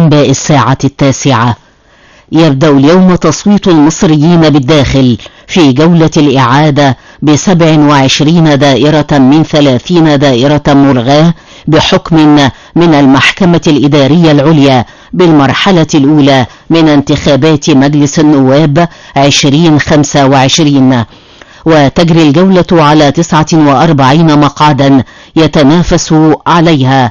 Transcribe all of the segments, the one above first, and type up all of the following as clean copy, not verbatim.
أنباء الساعة 9. يبدأ اليوم تصويت المصريين بالداخل في جولة الإعادة ب27 دائرة من 30 دائرة ملغاة بحكم من المحكمة الإدارية العليا بالمرحلة الأولى من انتخابات مجلس النواب 2025. وتجري الجولة على 49 مقعدا يتنافس عليها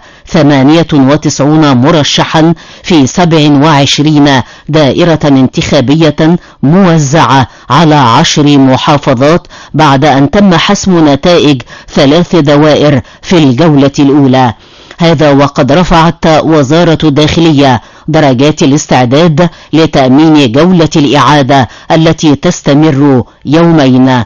98 مرشحا في 27 دائرة انتخابية موزعة على 10 محافظات بعد أن تم حسم نتائج 3 دوائر في الجولة الأولى. هذا وقد رفعت وزارة الداخلية درجات الاستعداد لتأمين جولة الإعادة التي تستمر يومين.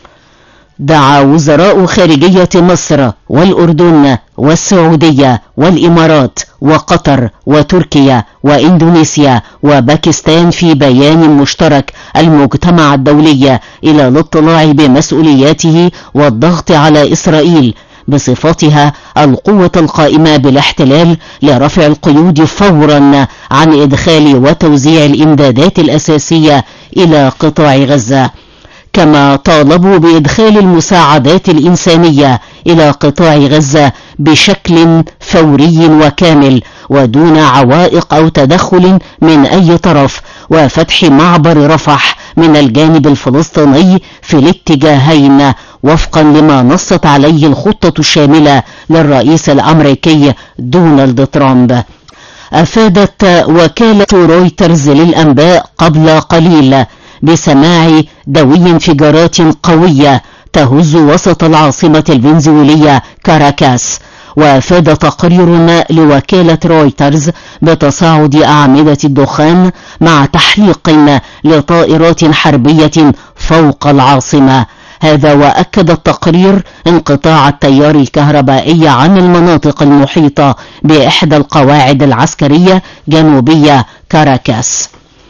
دعا وزراء خارجية مصر والأردن والسعودية والإمارات وقطر وتركيا وإندونيسيا وباكستان في بيان مشترك المجتمع الدولي إلى الاطلاع بمسؤولياته والضغط على إسرائيل بصفتها القوة القائمة بالاحتلال لرفع القيود فورا عن إدخال وتوزيع الإمدادات الأساسية إلى قطاع غزة. كما طالبوا بإدخال المساعدات الإنسانية إلى قطاع غزة بشكل فوري وكامل ودون عوائق أو تدخل من أي طرف، وفتح معبر رفح من الجانب الفلسطيني في الاتجاهين وفقا لما نصت عليه الخطة الشاملة للرئيس الأمريكي دونالد ترامب. أفادت وكالة رويترز للأنباء قبل قليل بسماع دوي انفجارات قوية تهز وسط العاصمة الفنزويلية كاراكاس. وافاد تقرير لوكالة رويترز بتصاعد أعمدة الدخان مع تحليق لطائرات حربية فوق العاصمة. هذا وأكد التقرير انقطاع التيار الكهربائي عن المناطق المحيطة بإحدى القواعد العسكرية جنوبية كاراكاس.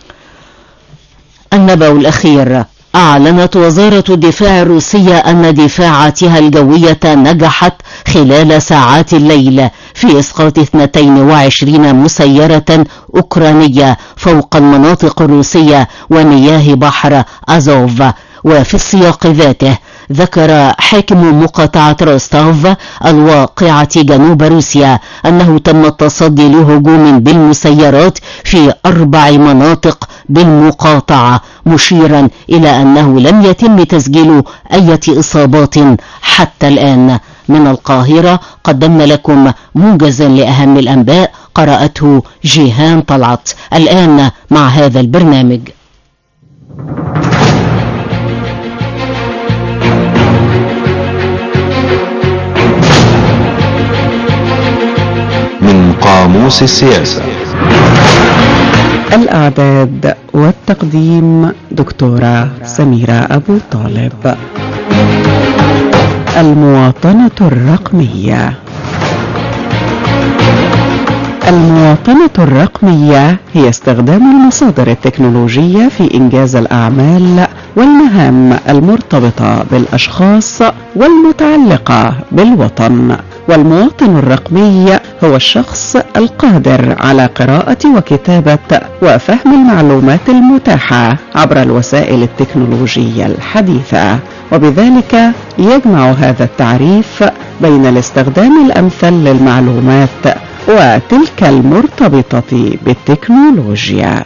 النبأ الأخير. أعلنت وزارة الدفاع الروسية أن دفاعاتها الجوية نجحت خلال ساعات الليل في إسقاط 22 مسيرة أوكرانية فوق المناطق الروسية ومياه بحر أزوف. وفي السياق ذاته ذكر حاكم مقاطعة روستوف الواقعة جنوب روسيا أنه تم التصدي لهجوم بالمسيرات في 4 مناطق بالمقاطعة، مشيرا إلى أنه لم يتم تسجيل أي إصابات حتى الآن. من القاهرة قدمنا لكم موجزا لأهم الأنباء قرأته جيهان طلعت. الآن مع هذا البرنامج. من قاموس السياسة. الإعداد والتقديم دكتورة سميرة أبو طالب. المواطنة الرقمية. المواطنة الرقمية هي استخدام المصادر التكنولوجية في إنجاز الأعمال والمهام المرتبطة بالأشخاص والمتعلقة بالوطن. والمواطن الرقمي هو الشخص القادر على قراءة وكتابة وفهم المعلومات المتاحة عبر الوسائل التكنولوجية الحديثة، وبذلك يجمع هذا التعريف بين الاستخدام الأمثل للمعلومات وتلك المرتبطة بالتكنولوجيا.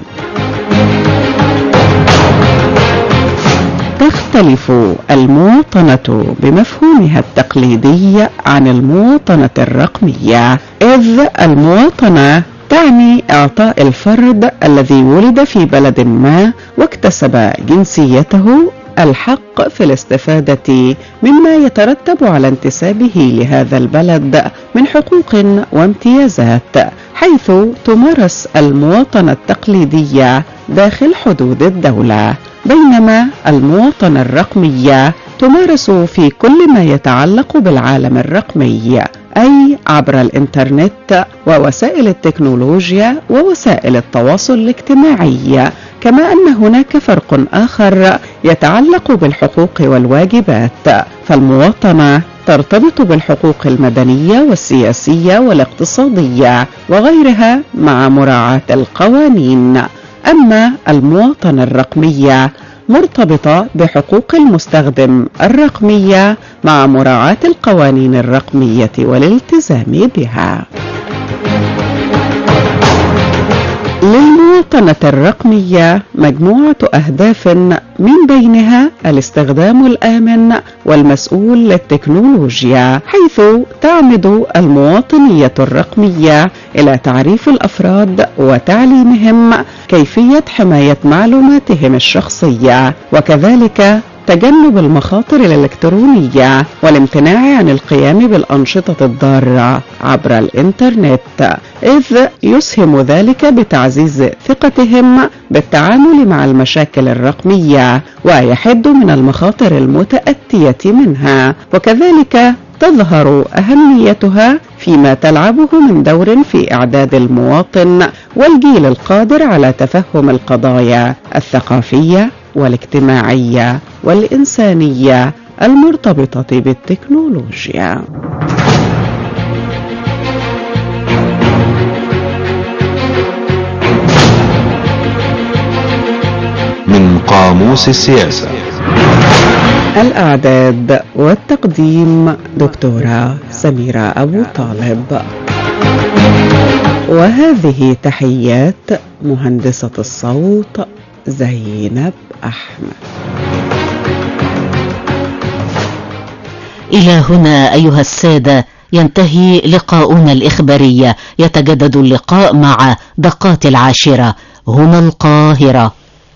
تختلف المواطنة بمفهومها التقليدي عن المواطنة الرقمية، إذ المواطنة تعني إعطاء الفرد الذي ولد في بلد ما واكتسب جنسيته الحق في الاستفادة مما يترتب على انتسابه لهذا البلد من حقوق وامتيازات، حيث تمارس المواطنة التقليدية داخل حدود الدولة، بينما المواطنة الرقمية تمارس في كل ما يتعلق بالعالم الرقمي أي عبر الإنترنت ووسائل التكنولوجيا ووسائل التواصل الاجتماعي. كما أن هناك فرق آخر يتعلق بالحقوق والواجبات، فالمواطنة ترتبط بالحقوق المدنية والسياسية والاقتصادية وغيرها مع مراعاة القوانين. أما المواطنة الرقمية مرتبطة بحقوق المستخدم الرقمية مع مراعاة القوانين الرقمية والالتزام بها. للمواطنة الرقمية مجموعة أهداف، من بينها الاستخدام الآمن والمسؤول للتكنولوجيا، حيث تعمد المواطنية الرقمية إلى تعريف الأفراد وتعليمهم كيفية حماية معلوماتهم الشخصية، وكذلك تجنب المخاطر الإلكترونية والامتناع عن القيام بالأنشطة الضارة عبر الإنترنت، إذ يسهم ذلك بتعزيز ثقتهم بالتعامل مع المشاكل الرقمية ويحد من المخاطر المتأتية منها. وكذلك تظهر أهميتها فيما تلعبه من دور في إعداد المواطن والجيل القادر على تفهم القضايا الثقافية والاجتماعية والإنسانية المرتبطة بالتكنولوجيا. من قاموس السياسة. الإعداد والتقديم دكتورة سميرة أبو طالب، وهذه تحيات مهندسة الصوت زينب أحمد. إلى هنا أيها السادة ينتهي لقاؤنا الإخباري. يتجدد اللقاء مع دقات 10 هنا القاهرة.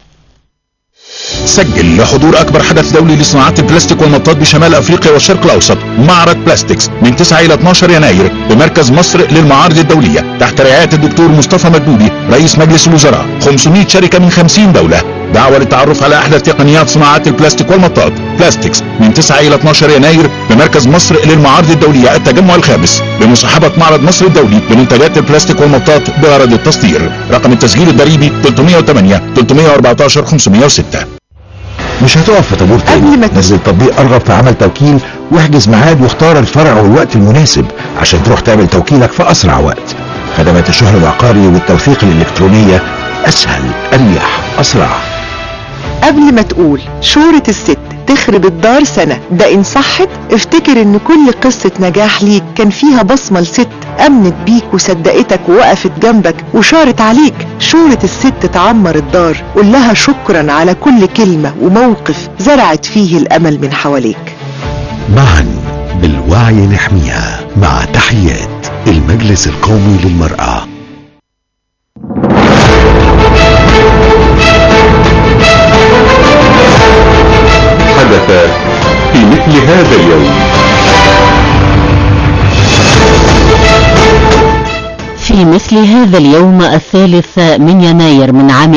سجل لحضور أكبر حدث دولي لصناعة البلاستيك والمطاط بشمال أفريقيا والشرق الأوسط، معرض بلاستيكس، من 9 إلى 12 يناير بمركز مصر للمعارض الدولية تحت رعاية الدكتور مصطفى مدبولي رئيس مجلس الوزراء. 500 شركة من 50 دولة. دعوة للتعرف على أحدث تقنيات صناعة البلاستيك والمطاط. بلاستيكس من 9 إلى 12 يناير بمركز مصر للمعارض الدولية التجمع الخامس بمصاحبة معرض مصر الدولي لمنتجات البلاستيك والمطاط بغرض التصدير. رقم التسجيل الضريبي 308 314 506. مش هتقف في طابور تاني. نزل تطبيق ارغب في عمل توكيل واحجز ميعاد واختار الفرع والوقت المناسب عشان تروح تعمل توكيلك في اسرع وقت. خدمات الشهر العقاري والتوثيق الالكترونية اسهل اريح اسرع. قبل ما تقول شورة الست تخرب الدار سنة، ده إن صحت افتكر إن كل قصة نجاح ليك كان فيها بصمة لست أمنت بيك وصدقتك ووقفت جنبك وشارت عليك. شورة الست تعمر الدار، قول لها شكرا على كل كلمة وموقف زرعت فيه الأمل من حواليك. معا بالوعي نحميها. مع تحيات المجلس القومي للمرأة. حدث في مثل هذا اليوم. في مثل هذا اليوم 3 من يناير من عام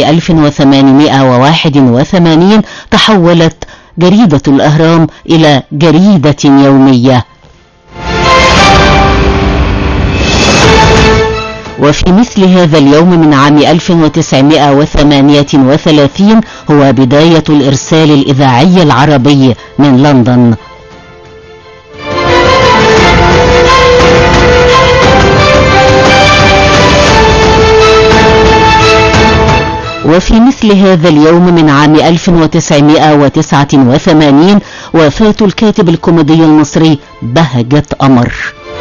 1881 تحولت جريدة الأهرام إلى جريدة يومية. وفي مثل هذا اليوم من عام 1938 هو بداية الإرسال الإذاعي العربي من لندن. وفي مثل هذا اليوم من عام 1989 وفاة الكاتب الكوميدي المصري بهجة قمر.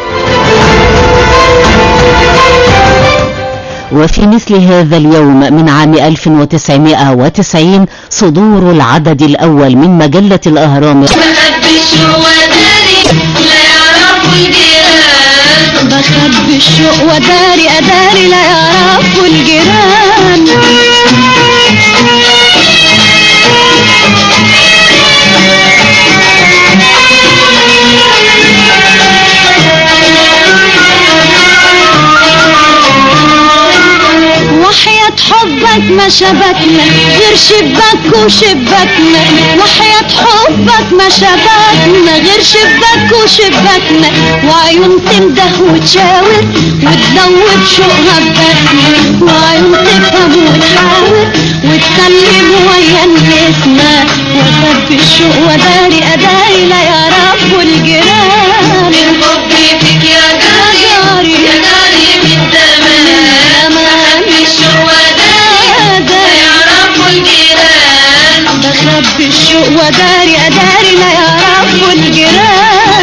وفي مثل هذا اليوم من عام 1990 صدور العدد الأول من مجلة الأهرام. بخبي الشوق وداري أداري لا يعرفوا الجيران. وحياة حبك ما شبكنا غير شباك وشباكنا، وحياة حبك ما شبكنا غير شباك وشباكنا، وعيون تنده وتشاور وتذوب شوقها ببكنا، وعيون تفهم وتحاور وتكلم ويا نفسنا، وخبي الشوق وداري أداري لا يعرفوا الجيران. من حبي فيك يا جاري يا جاري من زمان، بخبي الشوق وداري لا يعرفوا الجيران، بخبي الشوق وداري أداري لا يعرفوا الجيران.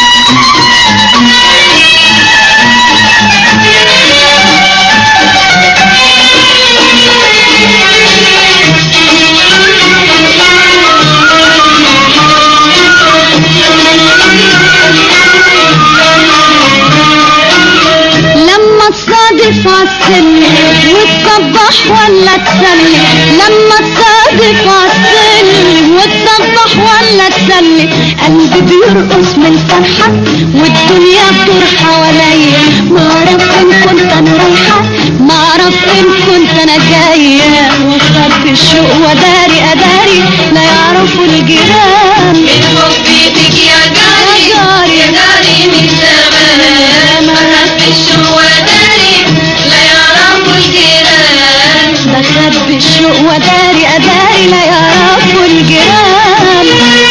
تصادف عالسلم وتصبح ولا تسلم، لما تصادف عالسلم وتصبح ولا تسلم، قلبي بيرقص من الفرحة والدنيا بتدور حواليا، معرف ان كنت انا رايحة معرف ان كنت انا جاية، وخبي الشوق وداري اداري لا يعرفوا الجيران. من حبي فيك يا جاري يا جاري من زمان، بخبي الشوق وداري لا يعرفوا الجيران، بخبي الشوق وداري أداري لا يعرفوا الجيران.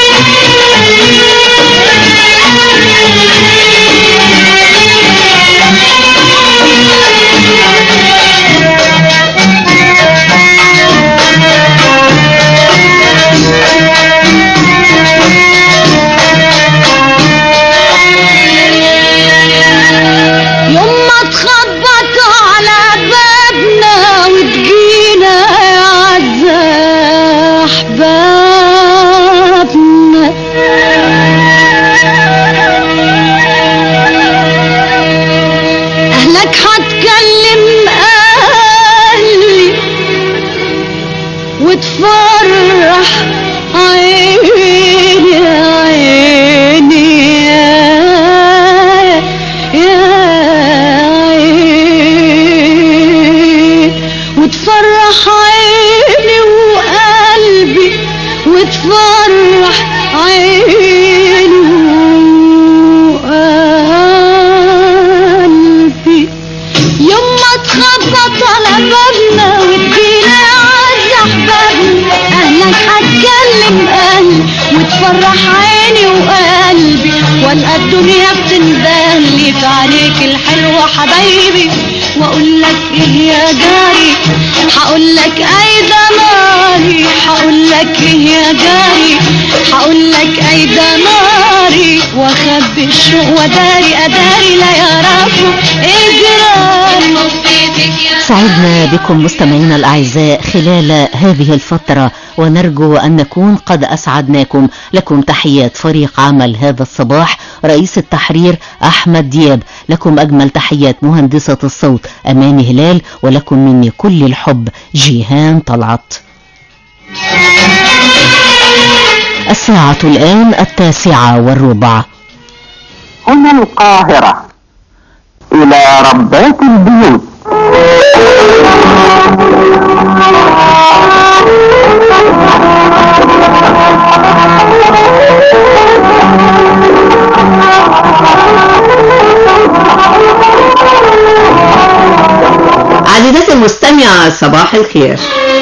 وتفرح عيني عيني يا عيني، وتفرح عيني وقلبي، وتفرح عيني وقلبي، يوم ما تخبط على بابنا وتجينا أهلك هتكلم قلبي وتفرح عيني وقلبي، والقى الدنيا بتندهلي في عليك الحلوة حبايبي، واقول لك ايه يا جاري هقول لك ايدا ناري، هقول لك ايه يا جاري هقول لك ايدا ناري، واخبي الشوق وداري اداري لا يعرفوا الجيران. سعدنا بكم مستمعينا الأعزاء خلال هذه الفترة، ونرجو أن نكون قد أسعدناكم. لكم تحيات فريق عمل هذا الصباح، رئيس التحرير أحمد دياب، لكم أجمل تحيات مهندسة الصوت أماني هلال، ولكم مني كل الحب جيهان طلعت. الساعة الآن 9:15. هنا القاهرة، إلى ربات البيوت. عزيزتي المستمعة صباح الخير.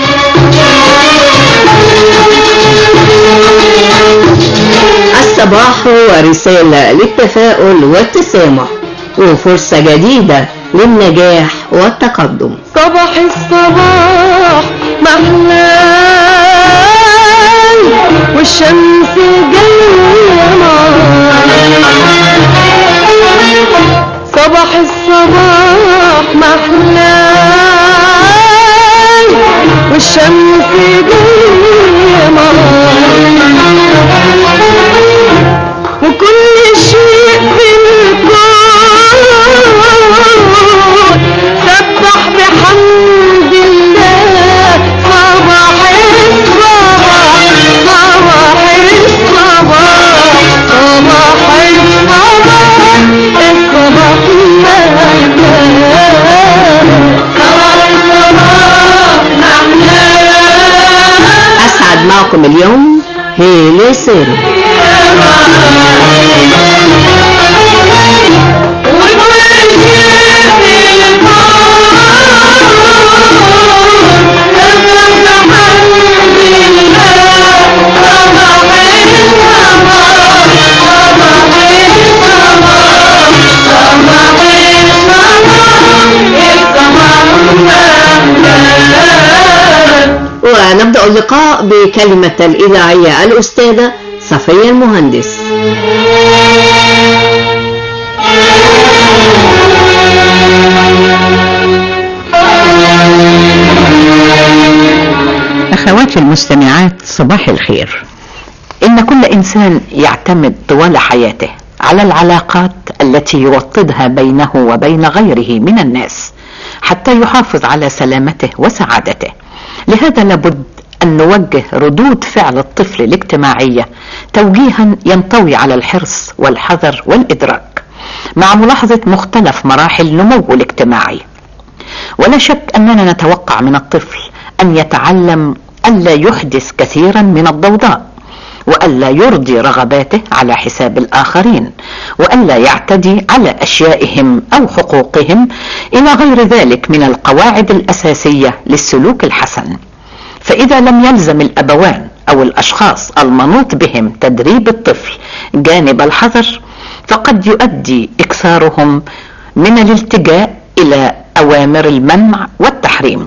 الصباح ورسالة للتفاؤل والتسامح وفرصة جديدة للنجاح والتقدم. صباح الصباح محلال والشمس جاية صباح الصباح محلال والشمس جاية وكل شيء في الكون سبح بحمد الله. صباح الصباح صباح الصباح صباح الصباح الصباح معكم اليوم هيلي سيرو. ونبدأ اللقاء بكلمة الإذاعية الأستاذة صفية المهندس. أخواتي المستمعات، صباح الخير. إن كل إنسان يعتمد طوال حياته على العلاقات التي يوطدها بينه وبين غيره من الناس حتى يحافظ على سلامته وسعادته. لهذا لابد أن نوجه ردود فعل الطفل الاجتماعية توجيها ينطوي على الحرص والحذر والإدراك مع ملاحظة مختلف مراحل نموه الاجتماعي. ولا شك أننا نتوقع من الطفل أن يتعلم ألا يحدث كثيرا من الضوضاء، وألا يرضي رغباته على حساب الآخرين، وألا يعتدي على أشيائهم أو حقوقهم إلى غير ذلك من القواعد الأساسية للسلوك الحسن. فإذا لم يلزم الأبوان أو الأشخاص المنوط بهم تدريب الطفل جانب الحذر، فقد يؤدي إكثارهم من الالتجاء إلى أوامر المنع والتحريم،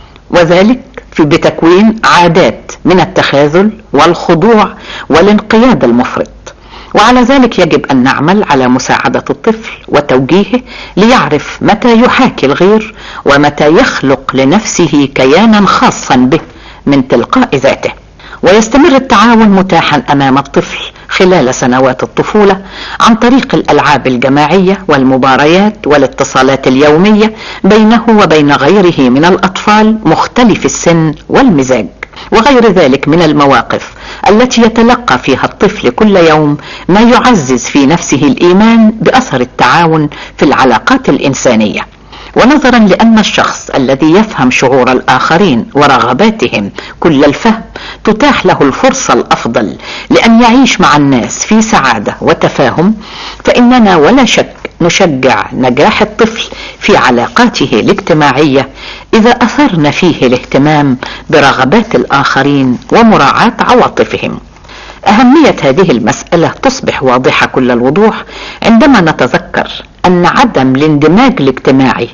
وذلك بتكوين عادات من التخاذل والخضوع والانقياد المفرط. وعلى ذلك يجب أن نعمل على مساعدة الطفل وتوجيهه ليعرف متى يحاكي الغير ومتى يخلق لنفسه كيانا خاصا به من تلقاء ذاته. ويستمر التعاون متاحا أمام الطفل خلال سنوات الطفولة عن طريق الألعاب الجماعية والمباريات والاتصالات اليومية بينه وبين غيره من الأطفال مختلف السن والمزاج، وغير ذلك من المواقف التي يتلقى فيها الطفل كل يوم ما يعزز في نفسه الإيمان بأثر التعاون في العلاقات الإنسانية. ونظرا لأن الشخص الذي يفهم شعور الآخرين ورغباتهم كل الفهم تتاح له الفرصة الأفضل لأن يعيش مع الناس في سعادة وتفاهم، فإننا ولا شك نشجع نجاح الطفل في علاقاته الاجتماعية إذا أثرنا فيه الاهتمام برغبات الآخرين ومراعاة عواطفهم. أهمية هذه المسألة تصبح واضحة كل الوضوح عندما نتذكر أن عدم الاندماج الاجتماعي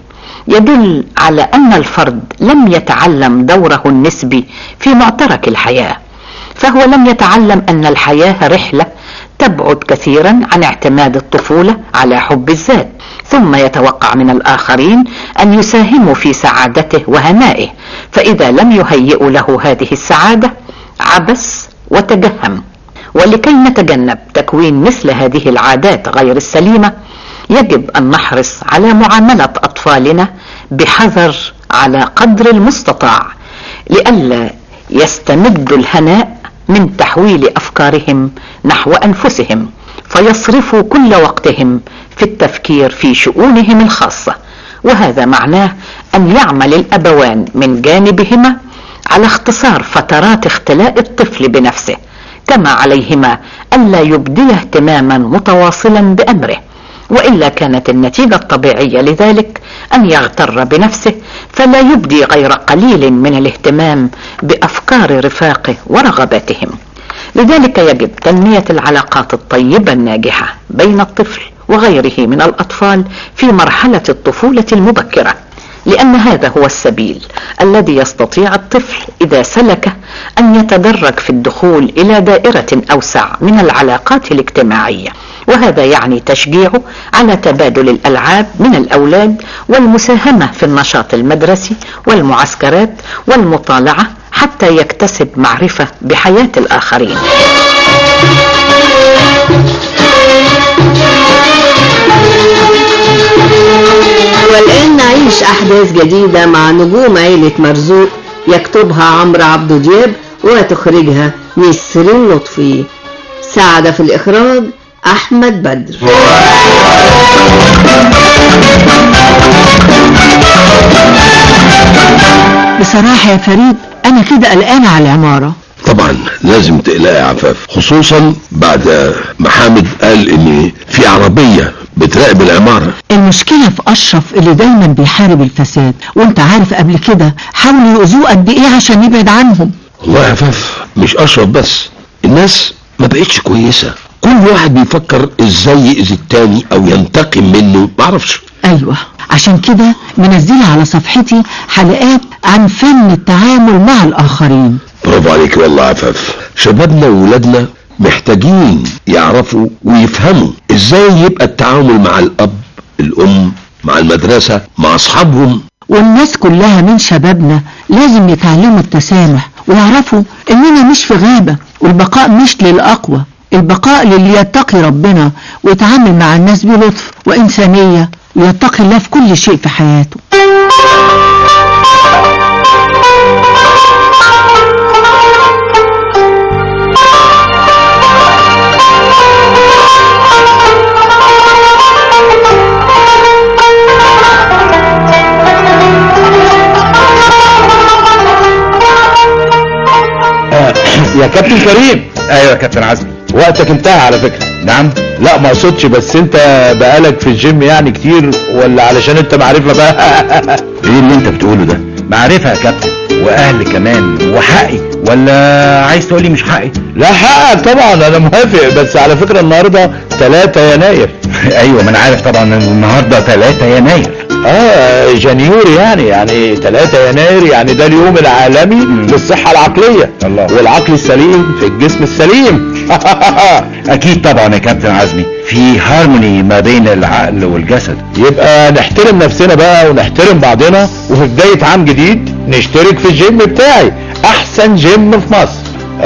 يدل على أن الفرد لم يتعلم دوره النسبي في معترك الحياة، فهو لم يتعلم أن الحياة رحلة تبعد كثيرا عن اعتماد الطفولة على حب الذات، ثم يتوقع من الآخرين أن يساهموا في سعادته وهنائه، فإذا لم يهيئوا له هذه السعادة عبث وتجهم. ولكي نتجنب تكوين مثل هذه العادات غير السليمة يجب أن نحرص على معاملة أطفالنا بحذر على قدر المستطاع لئلا يستمدوا الهناء من تحويل أفكارهم نحو أنفسهم فيصرفوا كل وقتهم في التفكير في شؤونهم الخاصة. وهذا معناه أن يعمل الأبوان من جانبهما على اختصار فترات اختلاء الطفل بنفسه، كما عليهما ألا يبدي اهتماما متواصلا بأمره، وإلا كانت النتيجة الطبيعية لذلك أن يغتر بنفسه فلا يبدي غير قليل من الاهتمام بأفكار رفاقه ورغباتهم. لذلك يجب تنمية العلاقات الطيبة الناجحة بين الطفل وغيره من الأطفال في مرحلة الطفولة المبكرة، لأن هذا هو السبيل الذي يستطيع الطفل إذا سلكه أن يتدرج في الدخول إلى دائرة أوسع من العلاقات الاجتماعية، وهذا يعني تشجيعه على تبادل الألعاب من الأولاد والمساهمة في النشاط المدرسي والمعسكرات والمطالعة حتى يكتسب معرفة بحياة الآخرين. والآن نعيش أحداث جديدة مع نجوم عيلة مرزوق، يكتبها عمرو عبد دياب وتخرجها نسرين لطفي. ساعد في الإخراج أحمد بدر. بصراحة يا فريد أنا كده قلقانة على العمارة. طبعا لازم تقلقي يا عفاف، خصوصا بعد ما حامد قال ان في عربية بتراقب العمارة. المشكلة في أشرف اللي دايما بيحارب الفساد، وانت عارف قبل كده حاولوا يؤذوه قد ايه عشان يبعد عنهم. والله يا عفاف مش أشرف بس، الناس ما بقتش كويسة، كل واحد بيفكر ازاي يأذي التاني او ينتقم منه، معرفش. ايوه عشان كده منزلة على صفحتي حلقات عن فن التعامل مع الآخرين. برافو عليك والله يا عفاف، شبابنا وولادنا محتاجين يعرفوا ويفهموا ازاي يبقى التعامل مع الاب الام مع المدرسة مع اصحابهم. والناس كلها من شبابنا لازم يتعلموا التسامح ويعرفوا اننا مش في غابة، والبقاء مش للأقوى، البقاء للي يتقي ربنا ويتعامل مع الناس بلطف وإنسانية ويتقي الله في كل شيء في حياته. يا كابتن كريم. ايوه يا كابتن عزمي. وقتك انتهى على فكرة. نعم. لا ما اقصدش، بس انت بقالك في الجيم يعني كتير، ولا علشان انت معرفة بقى؟ ايه اللي انت بتقوله ده؟ معرفة يا كابتن، واهل كمان، وحقي، ولا عايز تقولي مش حقي؟ لا حقك طبعا، انا موافق، بس على فكرة النهاردة 3 يناير. ايوه ما انا عارف طبعا ان النهاردة 3 يناير. جانيوري يعني 3 يناير يعني ده اليوم العالمي للصحة العقلية. الله. والعقل السليم في الجسم السليم. اكيد طبعا يا كابتن عزمي، في هارموني ما بين العقل والجسد. يبقى نحترم نفسنا بقى ونحترم بعضنا، وفي بداية عام جديد نشترك في الجيم بتاعي، احسن جيم في مصر.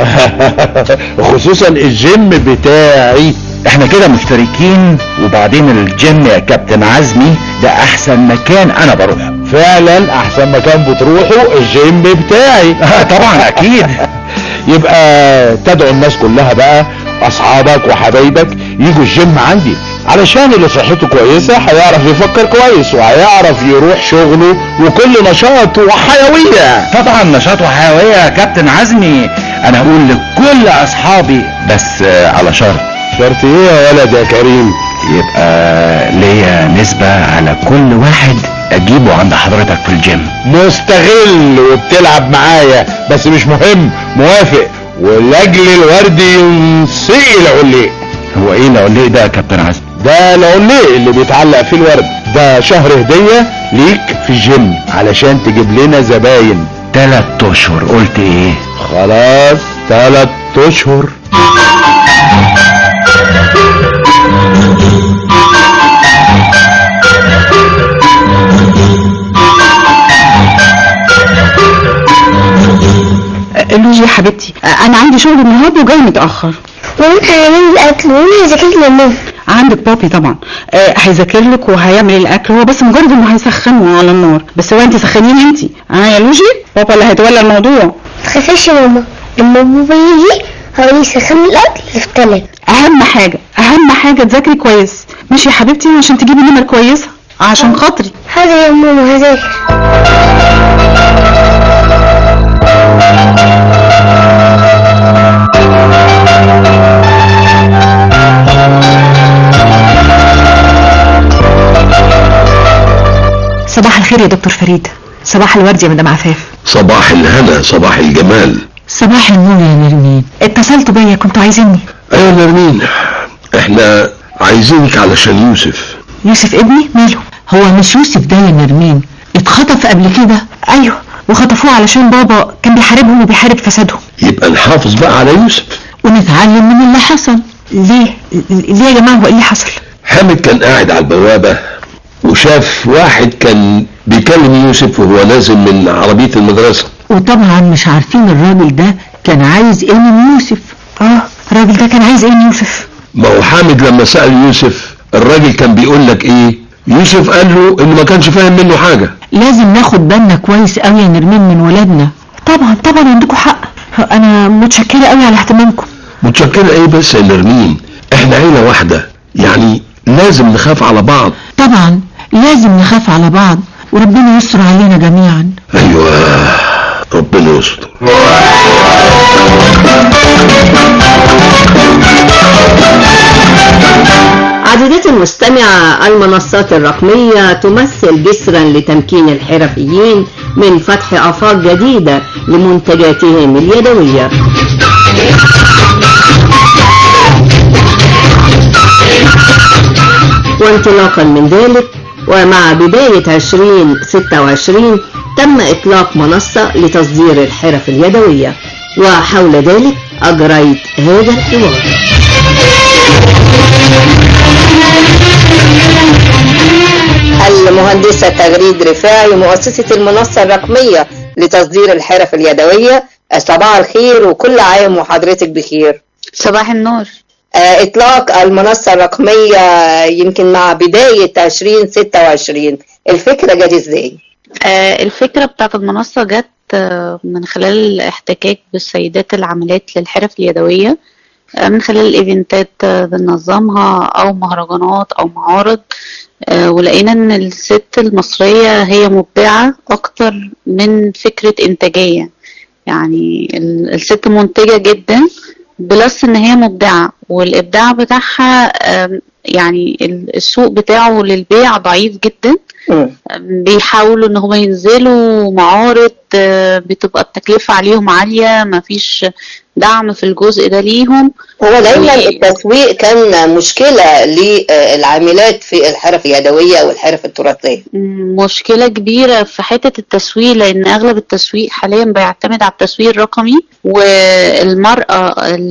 خصوصا الجيم بتاعي. احنا كده مشتركين. وبعدين الجيم يا كابتن عزمي ده احسن مكان انا بروحه. فعلا احسن مكان بتروحه الجيم بتاعي. طبعا اكيد. يبقى تدعو الناس كلها بقى، اصحابك وحبايبك يجوا الجيم عندي، علشان اللي صحته كويسة هيعرف يفكر كويس وهيعرف يروح شغله وكل نشاط وحيوية. طبعا نشاط وحيوية يا كابتن عزمي، انا اقول لكل اصحابي بس على شرط. شرط ايه يا ولد يا كريم؟ يبقى ليا نسبة على كل واحد اجيبه عند حضرتك في الجيم. مستغل وبتلعب معايا، بس مش مهم، موافق. ولاجل الورد ينسقي العليق. هو ايه العليق ده يا كابتن عزمي؟ ده العليق اللي بيتعلق فيه الورد، ده شهر هدية ليك في الجيم علشان تجيب لنا زباين. 3 اشهر قلت ايه؟ خلاص 3 اشهر. لوجي يا حبيبتي، انا عندي شغل النهارده وجاي متاخر. ومين هيعمل الاكل ومين هيذاكر لي لماما؟ عندك بابي طبعا، هيذاكر لك وهيعمل الاكل، هو بس مجرد انه هيسخنه على النار بس. هو انت سخنين انت؟ يا لوجي بابا اللي هيتولى الموضوع. متخافيش يا ماما، لما بابا يجي هو يسخن الاكل يفتلك. اهم حاجه تذاكري كويس، ماشي يا حبيبتي، عشان تجيبي نمر كويسه عشان خاطري. حاضر يا ماما هذاكر. صباح الخير يا دكتور فريد. صباح الورد يا مدام عفاف. صباح الهنا، صباح الجمال. صباح النور يا نرمين. اتصلتوا بيا، كنتوا عايزيني. ايوه نرمين، احنا عايزينك علشان يوسف. يوسف ابني ماله؟ هو مش يوسف ده يا نرمين اتخطف قبل كده؟ ايوه، وخطفوه علشان بابا كان بيحاربهم وبيحارب فسادهم. يبقى نحافظ بقى على يوسف ونتعلم من اللي حصل. ليه يا جماعه؟ هو ايه اللي حصل؟ حامد كان قاعد على البوابة وشاف واحد كان بيكلم يوسف وهو نازل من عربية المدرسة، وطبعا مش عارفين الراجل ده كان عايز ايه من يوسف. الراجل ده كان عايز ايه من يوسف؟ ما هو حامد لما سأل يوسف الراجل كان بيقول لك ايه؟ يوسف قال له انه ما كانش فاهم منه حاجة. لازم ناخد بالنا كويس قوي يا نرمين من ولادنا. طبعا عندكم حق، انا متشكرة قوي على اهتمامكم. متشكرة ايه بس يا نرمين؟ احنا عيلة واحدة، يعني لازم نخاف على بعض. طبعا لازم نخاف على بعض، وربنا يستر علينا جميعا. ايوه ربنا يستر. مستمع، المنصات الرقمية تمثل جسرا لتمكين الحرفيين من فتح آفاق جديدة لمنتجاتهم اليدوية. وانطلاقا من ذلك ومع بداية 2026 تم إطلاق منصة لتصدير الحرف اليدوية، وحول ذلك أجريت هذا الحوار. المهندسة تغريد رفاعي مؤسسة المنصة الرقمية لتصدير الحرف اليدوية، صباح الخير وكل عام وحضرتك بخير. صباح النور. إطلاق المنصة الرقمية يمكن مع بداية 2026، الفكرة جت إزاي؟ الفكرة بتاعت المنصة جت من خلال الاحتكاك بالسيدات العاملات للحرف اليدوية، من خلال الايفنتات بننظمها او مهرجانات او معارض، ولقينا ان الست المصرية هي مبدعة اكتر من فكرة انتاجية. يعني الست منتجة جدا بلس ان هي مبدعة، والابداع بتاعها يعني السوق بتاعه للبيع ضعيف جدا. بيحاولوا ان هم ينزلوا معارض، بتبقى التكلفة عليهم عالية، مفيش دعم في الجزء ده ليهم. هو دايما التسويق كان مشكلة للعاملات في الحرف اليدوية والحرف التراثية، مشكلة كبيرة في حتة التسويق، لان اغلب التسويق حاليا بيعتمد على التسويق الرقمي، والمرأة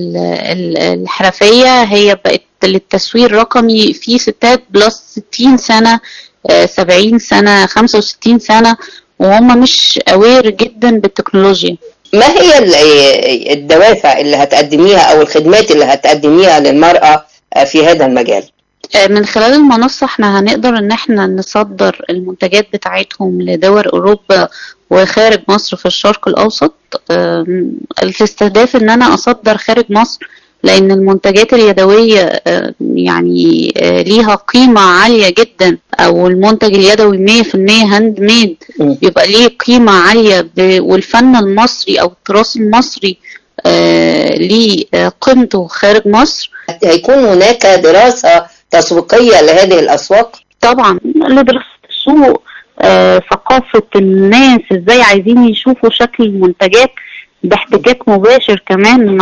الحرفية هي بقت للتسويق الرقمي في ستات بلس 60 سنة 70 سنة 65 سنة، وهم مش اوير جدا بالتكنولوجيا. ما هي الدوافع اللي هتقدميها او الخدمات اللي هتقدميها للمرأة في هذا المجال؟ من خلال المنصة احنا هنقدر ان احنا نصدر المنتجات بتاعتهم لدول اوروبا وخارج مصر في الشرق الاوسط. الاستهداف ان انا اصدر خارج مصر، لان المنتجات اليدوية يعني ليها قيمة عالية جدا، او المنتج اليدوي 100% هاند ميد بيبقى ليه قيمة عالية، والفن المصري او التراث المصري ليه قيمته خارج مصر. هيكون هناك دراسة تسويقية لهذه الاسواق؟ طبعا لدراسة السوق، ثقافة الناس، ازاي عايزين يشوفوا شكل المنتجات باحتكاك مباشر كمان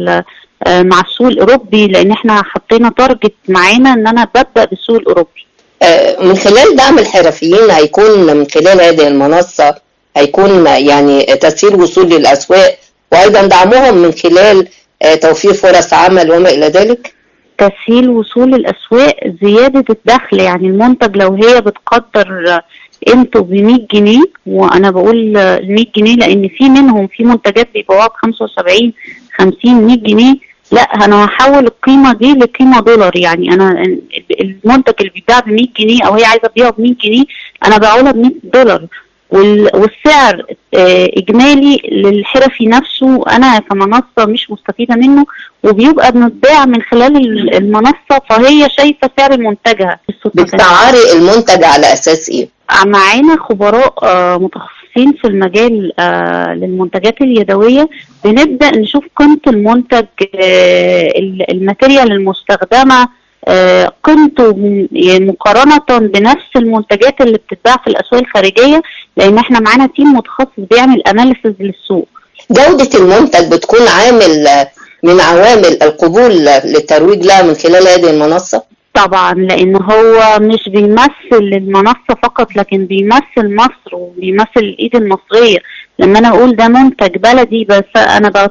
مع السوق الاوروبي، لان احنا حطينا تارجت معانا ان انا ببدأ بالسوق الاوروبي. من خلال دعم الحرفيين هيكون من خلال هذه المنصة هيكون يعني تسهيل وصول للاسواق، وايضا دعمهم من خلال توفير فرص عمل وما الى ذلك. تسهيل وصول الاسواق، زيادة الدخل. يعني المنتج لو هي بتقدر قيمته ب100 جنيه، وانا بقول 100 جنيه لان في منهم في منتجات بيبيعوها ب75 50 100 جنيه، لا انا هحول القيمة دي لقيمة دولار. يعني انا المنتج اللي بيتباع ب100 جنيه او هي عايزة تبيعه ب100 جنيه انا بقولها ب$100، والسعر اجمالي للحرفي نفسه انا كمنصة مش مستفيدة منه، وبيبقى بنتباع من خلال المنصة، فهي شايفة سعر منتجها. بتسعري المنتج على اساس ايه؟ معانا خبراء متخصصين في المجال للمنتجات اليدوية، بنبدأ نشوف قيمة المنتج، الماتيريال المستخدمة، قيمته مقارنة بنفس المنتجات اللي بتتباع في الأسواق الخارجية، لأن احنا معانا تيم متخصص بيعمل أناليسز للسوق. جودة المنتج بتكون عامل من عوامل القبول للترويج لها من خلال هذه المنصة؟ طبعا، لان هو مش بيمثل المنصة فقط، لكن بيمثل مصر وبيمثل الايد المصرية. لما انا اقول ده منتج بلدي، بس انا